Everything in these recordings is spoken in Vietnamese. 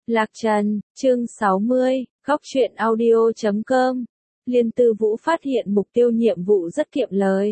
Lạc Trần, chương 60, Góc truyện audio.com. Liên Tư Vũ phát hiện mục tiêu nhiệm vụ rất kiệm lời.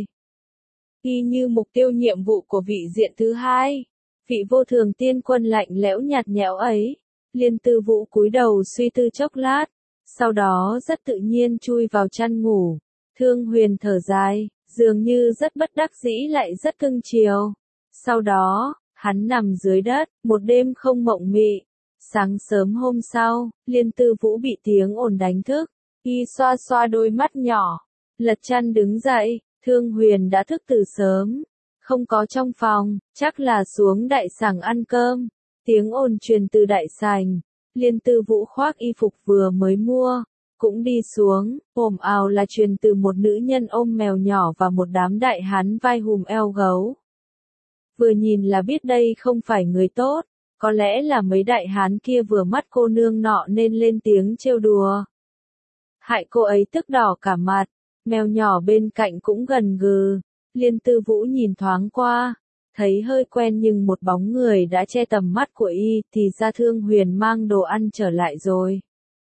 Y như mục tiêu nhiệm vụ của vị diện thứ hai, vị vô thường tiên quân lạnh lẽo nhạt nhẽo ấy, Liên Tư Vũ cúi đầu suy tư chốc lát, sau đó rất tự nhiên chui vào chăn ngủ. Thương Huyền thở dài, dường như rất bất đắc dĩ lại rất cưng chiều. Sau đó, hắn nằm dưới đất, một đêm không mộng mị. Sáng sớm hôm sau, Liên Tư Vũ bị tiếng ồn đánh thức, y xoa xoa đôi mắt nhỏ, lật chăn đứng dậy. Thương Huyền đã thức từ sớm, không có trong phòng, chắc là xuống đại sảnh ăn cơm. Tiếng ồn truyền từ đại sảnh, Liên Tư Vũ khoác y phục vừa mới mua, cũng đi xuống, ồn ào là truyền từ một nữ nhân ôm mèo nhỏ và một đám đại hán vai hùm eo gấu. Vừa nhìn là biết đây không phải người tốt, có lẽ là mấy đại hán kia vừa mắt cô nương nọ nên lên tiếng trêu đùa. Hại cô ấy tức đỏ cả mặt, mèo nhỏ bên cạnh cũng gần gừ. Liên Tư Vũ nhìn thoáng qua, thấy hơi quen nhưng một bóng người đã che tầm mắt của y, thì ra Thương Huyền mang đồ ăn trở lại rồi.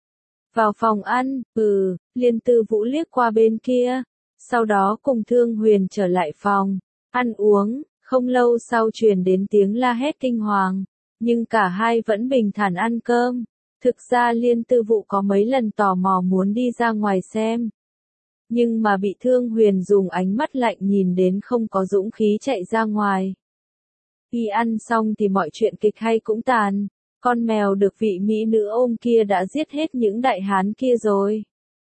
Vào phòng ăn, Liên Tư Vũ liếc qua bên kia, sau đó cùng Thương Huyền trở lại phòng, ăn uống, không lâu sau truyền đến tiếng la hét kinh hoàng, nhưng cả hai vẫn bình thản ăn cơm. Thực ra Liên Tư Vũ có mấy lần tò mò muốn đi ra ngoài xem, nhưng mà bị Thương Huyền dùng ánh mắt lạnh nhìn đến không có dũng khí chạy ra ngoài. Khi ăn xong thì mọi chuyện kịch hay cũng tàn, con mèo được vị mỹ nữ ôm kia đã giết hết những đại hán kia rồi.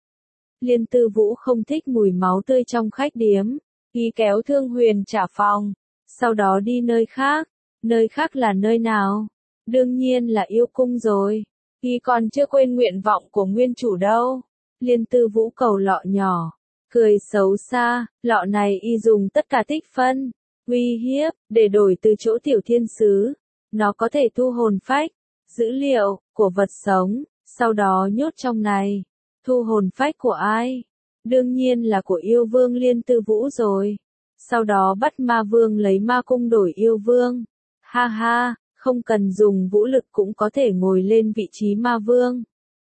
Liên Tư Vũ không thích mùi máu tươi trong khách điếm, y kéo Thương Huyền trả phòng, sau đó đi nơi khác là nơi nào? Đương nhiên là yêu cung rồi, y còn chưa quên nguyện vọng của nguyên chủ đâu. Liên Tư Vũ cầu lọ nhỏ, cười xấu xa, lọ này y dùng tất cả tích phân, uy hiếp, để đổi từ chỗ tiểu thiên sứ. Nó có thể thu hồn phách, dữ liệu, của vật sống, sau đó nhốt trong này. Thu hồn phách của ai? Đương nhiên là của yêu vương Liên Tư Vũ rồi. Sau đó bắt ma vương lấy ma cung đổi yêu vương. Ha ha, không cần dùng vũ lực cũng có thể ngồi lên vị trí ma vương.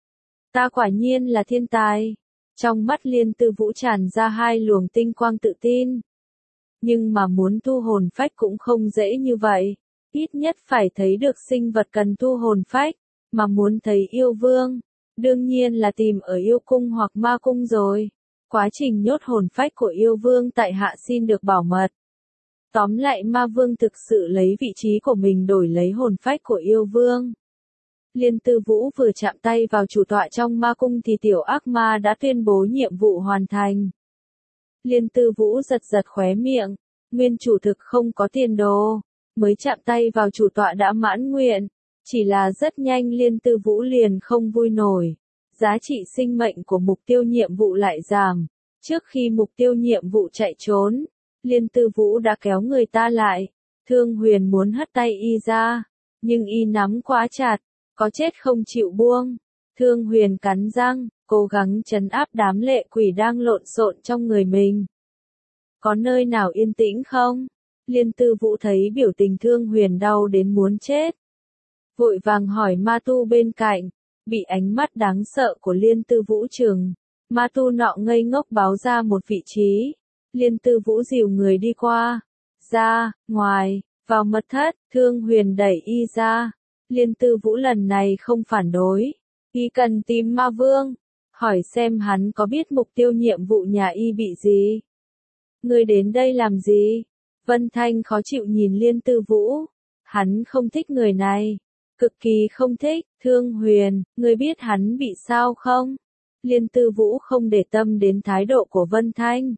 Ta quả nhiên là thiên tài. Trong mắt Liên Tư Vũ tràn ra hai luồng tinh quang tự tin. Nhưng mà muốn thu hồn phách cũng không dễ như vậy. Ít nhất phải thấy được sinh vật cần thu hồn phách. Mà muốn thấy yêu vương, đương nhiên là tìm ở yêu cung hoặc ma cung rồi. Quá trình nhốt hồn phách của yêu vương tại hạ xin được bảo mật. Tóm lại ma vương thực sự lấy vị trí của mình đổi lấy hồn phách của yêu vương. Liên Tư Vũ vừa chạm tay vào chủ tọa trong ma cung thì tiểu ác ma đã tuyên bố nhiệm vụ hoàn thành. Liên Tư Vũ giật giật khóe miệng, nguyên chủ thực không có tiền đồ, mới chạm tay vào chủ tọa đã mãn nguyện, chỉ là rất nhanh Liên Tư Vũ liền không vui nổi. Giá trị sinh mệnh của mục tiêu nhiệm vụ lại giảm. Trước khi mục tiêu nhiệm vụ chạy trốn, Liên Tư Vũ đã kéo người ta lại. Thương Huyền muốn hất tay y ra, nhưng y nắm quá chặt, có chết không chịu buông. Thương Huyền cắn răng, cố gắng trấn áp đám lệ quỷ đang lộn xộn trong người mình. Có nơi nào yên tĩnh không? Liên Tư Vũ thấy biểu tình Thương Huyền đau đến muốn chết, vội vàng hỏi ma tu bên cạnh. Bị ánh mắt đáng sợ của Liên Tư Vũ trừng, ma tu nọ ngây ngốc báo ra một vị trí. Liên Tư Vũ dìu người đi qua, ra, ngoài, vào mật thất. Thương Huyền đẩy y ra. Liên Tư Vũ lần này không phản đối, y cần tìm ma vương, hỏi xem hắn có biết mục tiêu nhiệm vụ nhà y bị gì. Ngươi đến đây làm gì? Vân Thanh khó chịu nhìn Liên Tư Vũ, hắn không thích người này. Cực kỳ không thích. Thương Huyền, ngươi biết hắn bị sao không? Liên Tư Vũ không để tâm đến thái độ của Vân Thanh.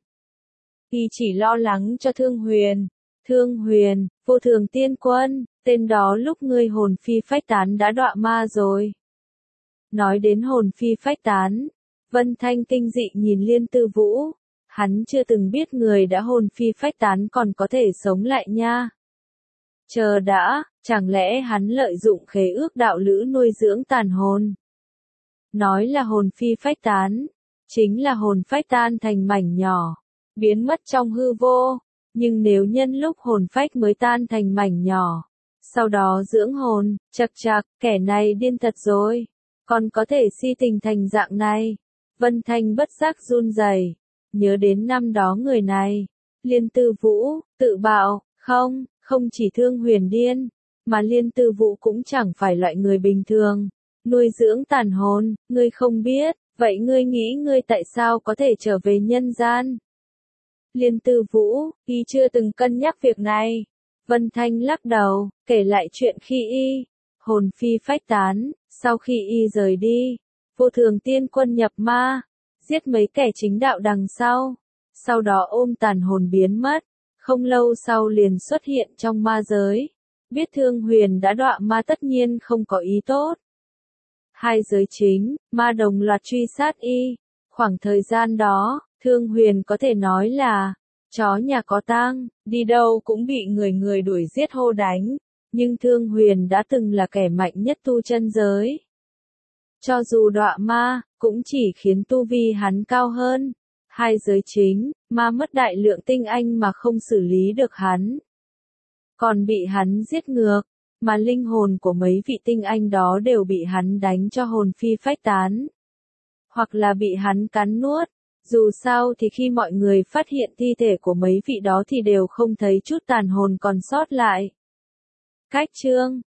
Y chỉ lo lắng cho Thương Huyền. Thương Huyền, vô thường tiên quân, tên đó lúc ngươi hồn phi phách tán đã đọa ma rồi. Nói đến hồn phi phách tán, Vân Thanh kinh dị nhìn Liên Tư Vũ. Hắn chưa từng biết người đã hồn phi phách tán còn có thể sống lại nha. Chờ đã, chẳng lẽ hắn lợi dụng khế ước đạo lữ nuôi dưỡng tàn hồn? Nói là hồn phi phách tán, chính là hồn phách tan thành mảnh nhỏ, biến mất trong hư vô. Nhưng nếu nhân lúc hồn phách mới tan thành mảnh nhỏ, sau đó dưỡng hồn, chậc chậc, kẻ này điên thật rồi, còn có thể si tình thành dạng này. Vân Thanh bất giác run rẩy, nhớ đến năm đó người này, Liên Tư Vũ, tự bạo, không chỉ Thương Huyền điên, mà Liên Tư Vũ cũng chẳng phải loại người bình thường, nuôi dưỡng tàn hồn, ngươi không biết, vậy ngươi nghĩ ngươi tại sao có thể trở về nhân gian? Liên Tư Vũ, y chưa từng cân nhắc việc này. Vân Thanh lắc đầu, kể lại chuyện khi y hồn phi phách tán, sau khi y rời đi, Vô Thường Tiên Quân nhập ma, giết mấy kẻ chính đạo đằng sau đó ôm tàn hồn biến mất, không lâu sau liền xuất hiện trong ma giới. Biết Thương Huyền đã đọa ma tất nhiên không có ý tốt. Hai giới chính, ma đồng loạt truy sát y. Khoảng thời gian đó, Thương Huyền có thể nói là chó nhà có tang, đi đâu cũng bị người đuổi giết hô đánh. Nhưng Thương Huyền đã từng là kẻ mạnh nhất tu chân giới. Cho dù đọa ma, cũng chỉ khiến tu vi hắn cao hơn. Hai giới chính, ma mất đại lượng tinh anh mà không xử lý được hắn. Còn bị hắn giết ngược, mà linh hồn của mấy vị tinh anh đó đều bị hắn đánh cho hồn phi phách tán. Hoặc là bị hắn cắn nuốt. Dù sao thì khi mọi người phát hiện thi thể của mấy vị đó thì đều không thấy chút tàn hồn còn sót lại. Cách chương